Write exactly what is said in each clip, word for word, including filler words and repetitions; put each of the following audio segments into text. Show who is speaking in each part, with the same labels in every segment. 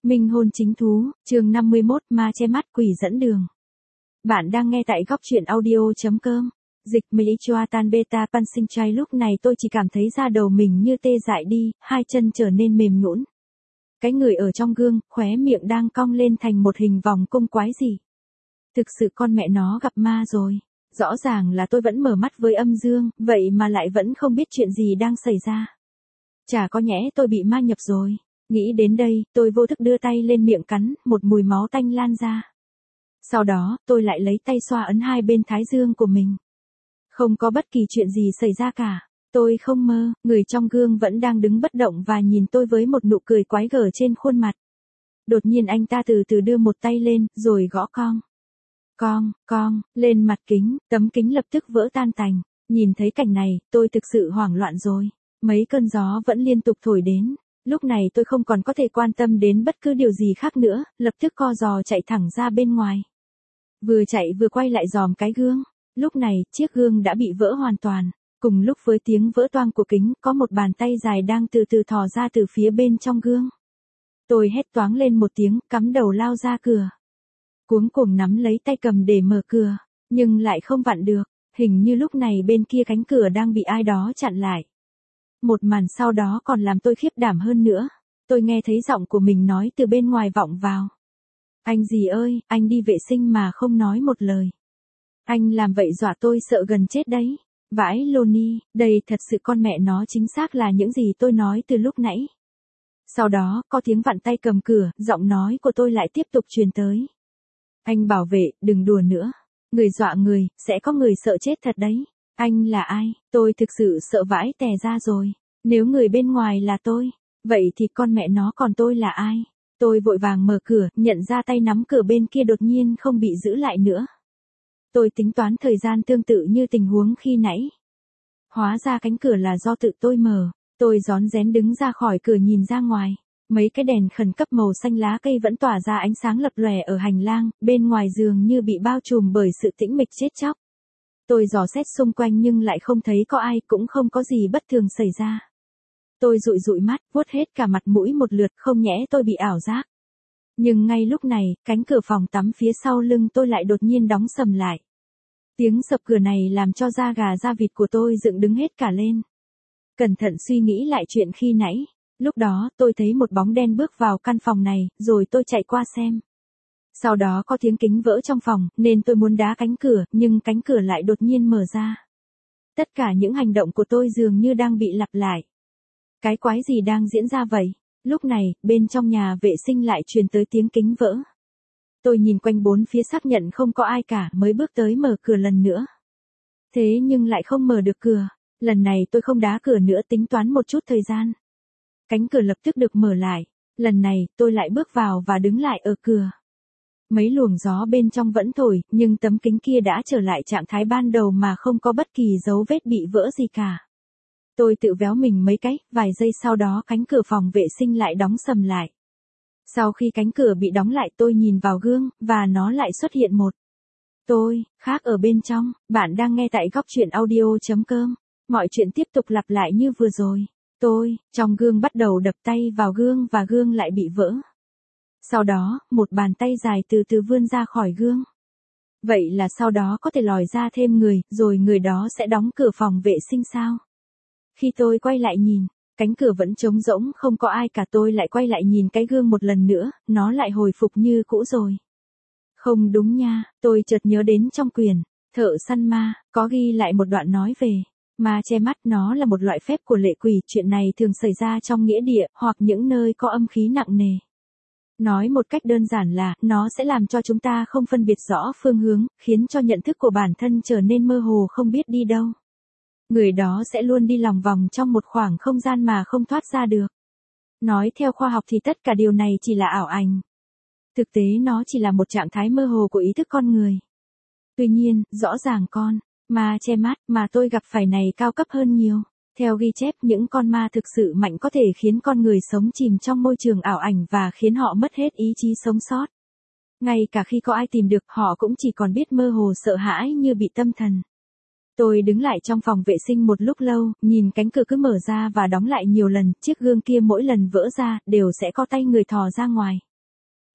Speaker 1: Minh hôn chính thú, chương năm mươi mốt, ma che mắt quỷ dẫn đường. Bạn đang nghe tại góc truyện audio.com. Dịch Mỹ Choa Tan Beta Pansing Chai. Lúc này tôi chỉ cảm thấy da đầu mình như tê dại đi, hai chân trở nên mềm nhũn. Cái người ở trong gương, khóe miệng đang cong lên thành một hình vòng cung quái gì. Thực sự con mẹ nó gặp ma rồi. Rõ ràng là tôi vẫn mở mắt với âm dương, vậy mà lại vẫn không biết chuyện gì đang xảy ra. Chả có nhẽ tôi bị ma nhập rồi. Nghĩ đến đây, tôi vô thức đưa tay lên miệng cắn, một mùi máu tanh lan ra. Sau đó, tôi lại lấy tay xoa ấn hai bên thái dương của mình. Không có bất kỳ chuyện gì xảy ra cả. Tôi không mơ, người trong gương vẫn đang đứng bất động và nhìn tôi với một nụ cười quái gở trên khuôn mặt. Đột nhiên anh ta từ từ đưa một tay lên, rồi gõ cong. Cong, cong, lên mặt kính, tấm kính lập tức vỡ tan tành. Nhìn thấy cảnh này, tôi thực sự hoảng loạn rồi. Mấy cơn gió vẫn liên tục thổi đến. Lúc này tôi không còn có thể quan tâm đến bất cứ điều gì khác nữa, lập tức co giò chạy thẳng ra bên ngoài. Vừa chạy vừa quay lại dòm cái gương. Lúc này, chiếc gương đã bị vỡ hoàn toàn. Cùng lúc với tiếng vỡ toang của kính, có một bàn tay dài đang từ từ thò ra từ phía bên trong gương. Tôi hét toáng lên một tiếng, cắm đầu lao ra cửa. Cuống cuồng nắm lấy tay cầm để mở cửa, nhưng lại không vặn được. Hình như lúc này bên kia cánh cửa đang bị ai đó chặn lại. Một màn sau đó còn làm tôi khiếp đảm hơn nữa. Tôi nghe thấy giọng của mình nói từ bên ngoài vọng vào. Anh gì ơi, anh đi vệ sinh mà không nói một lời. Anh làm vậy dọa tôi sợ gần chết đấy. Vãi loni, đây thật sự con mẹ nó chính xác là những gì tôi nói từ lúc nãy. Sau đó, có tiếng vặn tay cầm cửa, giọng nói của tôi lại tiếp tục truyền tới. Anh bảo vệ, đừng đùa nữa. Người dọa người, sẽ có người sợ chết thật đấy. Anh là ai? Tôi thực sự sợ vãi tè ra rồi. Nếu người bên ngoài là tôi, vậy thì con mẹ nó còn tôi là ai? Tôi vội vàng mở cửa, nhận ra tay nắm cửa bên kia đột nhiên không bị giữ lại nữa. Tôi tính toán thời gian tương tự như tình huống khi nãy. Hóa ra cánh cửa là do tự tôi mở. Tôi rón rén đứng ra khỏi cửa nhìn ra ngoài. Mấy cái đèn khẩn cấp màu xanh lá cây vẫn tỏa ra ánh sáng lập lòe ở hành lang, bên ngoài giường như bị bao trùm bởi sự tĩnh mịch chết chóc. Tôi dò xét xung quanh nhưng lại không thấy có ai, cũng không có gì bất thường xảy ra. Tôi dụi dụi mắt, vuốt hết cả mặt mũi một lượt, không nhẽ tôi bị ảo giác. Nhưng ngay lúc này, cánh cửa phòng tắm phía sau lưng tôi lại đột nhiên đóng sầm lại. Tiếng sập cửa này làm cho da gà da vịt của tôi dựng đứng hết cả lên. Cẩn thận suy nghĩ lại chuyện khi nãy. Lúc đó, tôi thấy một bóng đen bước vào căn phòng này, rồi tôi chạy qua xem. Sau đó có tiếng kính vỡ trong phòng, nên tôi muốn đá cánh cửa, nhưng cánh cửa lại đột nhiên mở ra. Tất cả những hành động của tôi dường như đang bị lặp lại. Cái quái gì đang diễn ra vậy? Lúc này, bên trong nhà vệ sinh lại truyền tới tiếng kính vỡ. Tôi nhìn quanh bốn phía xác nhận không có ai cả, mới bước tới mở cửa lần nữa. Thế nhưng lại không mở được cửa. Lần này tôi không đá cửa nữa, tính toán một chút thời gian. Cánh cửa lập tức được mở lại. Lần này, tôi lại bước vào và đứng lại ở cửa. Mấy luồng gió bên trong vẫn thổi, nhưng tấm kính kia đã trở lại trạng thái ban đầu mà không có bất kỳ dấu vết bị vỡ gì cả. Tôi tự véo mình mấy cái, vài giây sau đó cánh cửa phòng vệ sinh lại đóng sầm lại. Sau khi cánh cửa bị đóng lại tôi nhìn vào gương, và nó lại xuất hiện một tôi, khác ở bên trong. Bạn đang nghe tại góc truyện audio.com. Mọi chuyện tiếp tục lặp lại như vừa rồi. Tôi, trong gương bắt đầu đập tay vào gương và gương lại bị vỡ. Sau đó, một bàn tay dài từ từ vươn ra khỏi gương. Vậy là sau đó có thể lòi ra thêm người, rồi người đó sẽ đóng cửa phòng vệ sinh sao? Khi tôi quay lại nhìn, cánh cửa vẫn trống rỗng, không có ai cả. Tôi lại quay lại nhìn cái gương một lần nữa, nó lại hồi phục như cũ rồi. Không đúng nha, tôi chợt nhớ đến trong quyển Thợ săn ma, có ghi lại một đoạn nói về ma che mắt. Nó là một loại phép của lệ quỷ, chuyện này thường xảy ra trong nghĩa địa, hoặc những nơi có âm khí nặng nề. Nói một cách đơn giản là, nó sẽ làm cho chúng ta không phân biệt rõ phương hướng, khiến cho nhận thức của bản thân trở nên mơ hồ không biết đi đâu. Người đó sẽ luôn đi lòng vòng trong một khoảng không gian mà không thoát ra được. Nói theo khoa học thì tất cả điều này chỉ là ảo ảnh. Thực tế nó chỉ là một trạng thái mơ hồ của ý thức con người. Tuy nhiên, rõ ràng con ma che mắt mà tôi gặp phải này cao cấp hơn nhiều. Theo ghi chép, những con ma thực sự mạnh có thể khiến con người sống chìm trong môi trường ảo ảnh và khiến họ mất hết ý chí sống sót. Ngay cả khi có ai tìm được, họ cũng chỉ còn biết mơ hồ sợ hãi như bị tâm thần. Tôi đứng lại trong phòng vệ sinh một lúc lâu, nhìn cánh cửa cứ mở ra và đóng lại nhiều lần, chiếc gương kia mỗi lần vỡ ra, đều sẽ có tay người thò ra ngoài.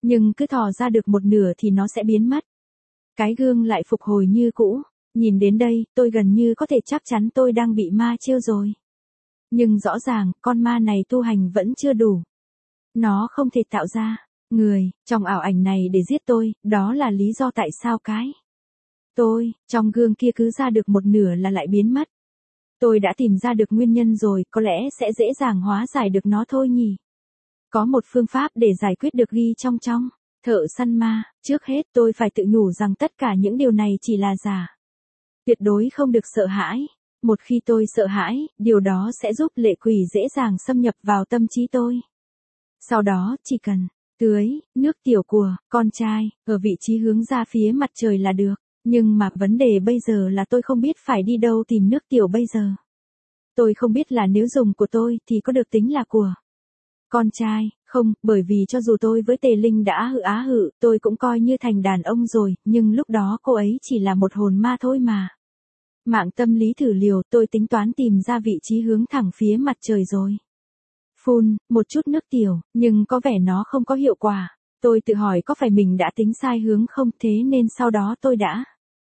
Speaker 1: Nhưng cứ thò ra được một nửa thì nó sẽ biến mất. Cái gương lại phục hồi như cũ. Nhìn đến đây, tôi gần như có thể chắc chắn tôi đang bị ma chiêu rồi. Nhưng rõ ràng, con ma này tu hành vẫn chưa đủ. Nó không thể tạo ra người trong ảo ảnh này để giết tôi, đó là lý do tại sao cái tôi trong gương kia cứ ra được một nửa là lại biến mất. Tôi đã tìm ra được nguyên nhân rồi, có lẽ sẽ dễ dàng hóa giải được nó thôi nhỉ. Có một phương pháp để giải quyết được ghi trong trong Thợ săn ma. Trước hết tôi phải tự nhủ rằng tất cả những điều này chỉ là giả. Tuyệt đối không được sợ hãi. Một khi tôi sợ hãi, điều đó sẽ giúp lệ quỷ dễ dàng xâm nhập vào tâm trí tôi. Sau đó, chỉ cần tưới nước tiểu của con trai ở vị trí hướng ra phía mặt trời là được. Nhưng mà vấn đề bây giờ là tôi không biết phải đi đâu tìm nước tiểu bây giờ. Tôi không biết là nếu dùng của tôi thì có được tính là của con trai, không, bởi vì cho dù tôi với Tề Linh đã hự á hự, tôi cũng coi như thành đàn ông rồi, nhưng lúc đó cô ấy chỉ là một hồn ma thôi mà. Mạng tâm lý thử liều, tôi tính toán tìm ra vị trí hướng thẳng phía mặt trời rồi. Phun, một chút nước tiểu, nhưng có vẻ nó không có hiệu quả. Tôi tự hỏi có phải mình đã tính sai hướng không, thế nên sau đó tôi đã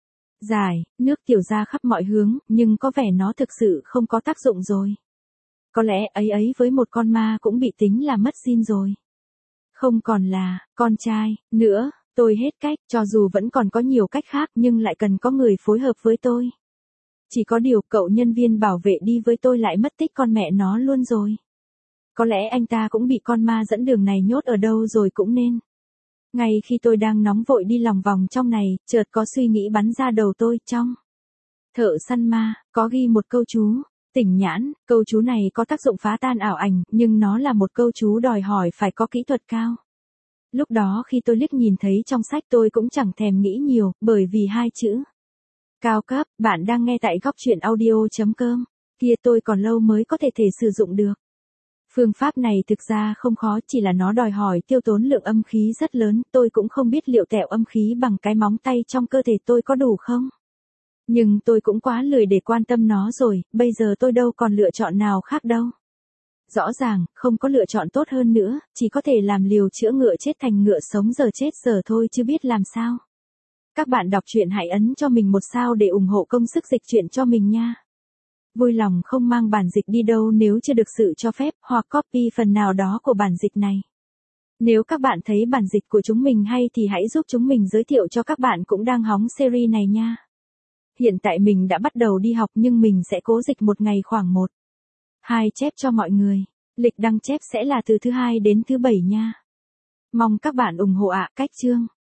Speaker 1: giải nước tiểu ra khắp mọi hướng, nhưng có vẻ nó thực sự không có tác dụng rồi. Có lẽ ấy ấy với một con ma cũng bị tính là mất zin rồi. Không còn là con trai nữa, tôi hết cách, cho dù vẫn còn có nhiều cách khác nhưng lại cần có người phối hợp với tôi. Chỉ có điều cậu nhân viên bảo vệ đi với tôi lại mất tích con mẹ nó luôn rồi. Có lẽ anh ta cũng bị con ma dẫn đường này nhốt ở đâu rồi cũng nên. Ngay khi tôi đang nóng vội đi lòng vòng trong này, chợt có suy nghĩ bắn ra đầu tôi. Trong Thợ săn ma, có ghi một câu chú, tỉnh nhãn. Câu chú này có tác dụng phá tan ảo ảnh, nhưng nó là một câu chú đòi hỏi phải có kỹ thuật cao. Lúc đó khi tôi liếc nhìn thấy trong sách tôi cũng chẳng thèm nghĩ nhiều, bởi vì hai chữ cao cấp. Bạn đang nghe tại góc truyện audio chấm com. Kia tôi còn lâu mới có thể thể sử dụng được. Phương pháp này thực ra không khó, chỉ là nó đòi hỏi tiêu tốn lượng âm khí rất lớn. Tôi cũng không biết liệu tẹo âm khí bằng cái móng tay trong cơ thể tôi có đủ không. Nhưng tôi cũng quá lười để quan tâm nó rồi, bây giờ tôi đâu còn lựa chọn nào khác đâu. Rõ ràng, không có lựa chọn tốt hơn nữa, chỉ có thể làm liều chữa ngựa chết thành ngựa sống giờ chết giờ thôi chứ biết làm sao. Các bạn đọc truyện hãy ấn cho mình một sao để ủng hộ công sức dịch truyện cho mình nha. Vui lòng không mang bản dịch đi đâu nếu chưa được sự cho phép, hoặc copy phần nào đó của bản dịch này. Nếu các bạn thấy bản dịch của chúng mình hay thì hãy giúp chúng mình giới thiệu cho các bạn cũng đang hóng series này nha. Hiện tại mình đã bắt đầu đi học nhưng mình sẽ cố dịch một ngày khoảng một, hai chép cho mọi người. Lịch đăng chép sẽ là từ thứ hai đến thứ bảy nha. Mong các bạn ủng hộ ạ. Cách chương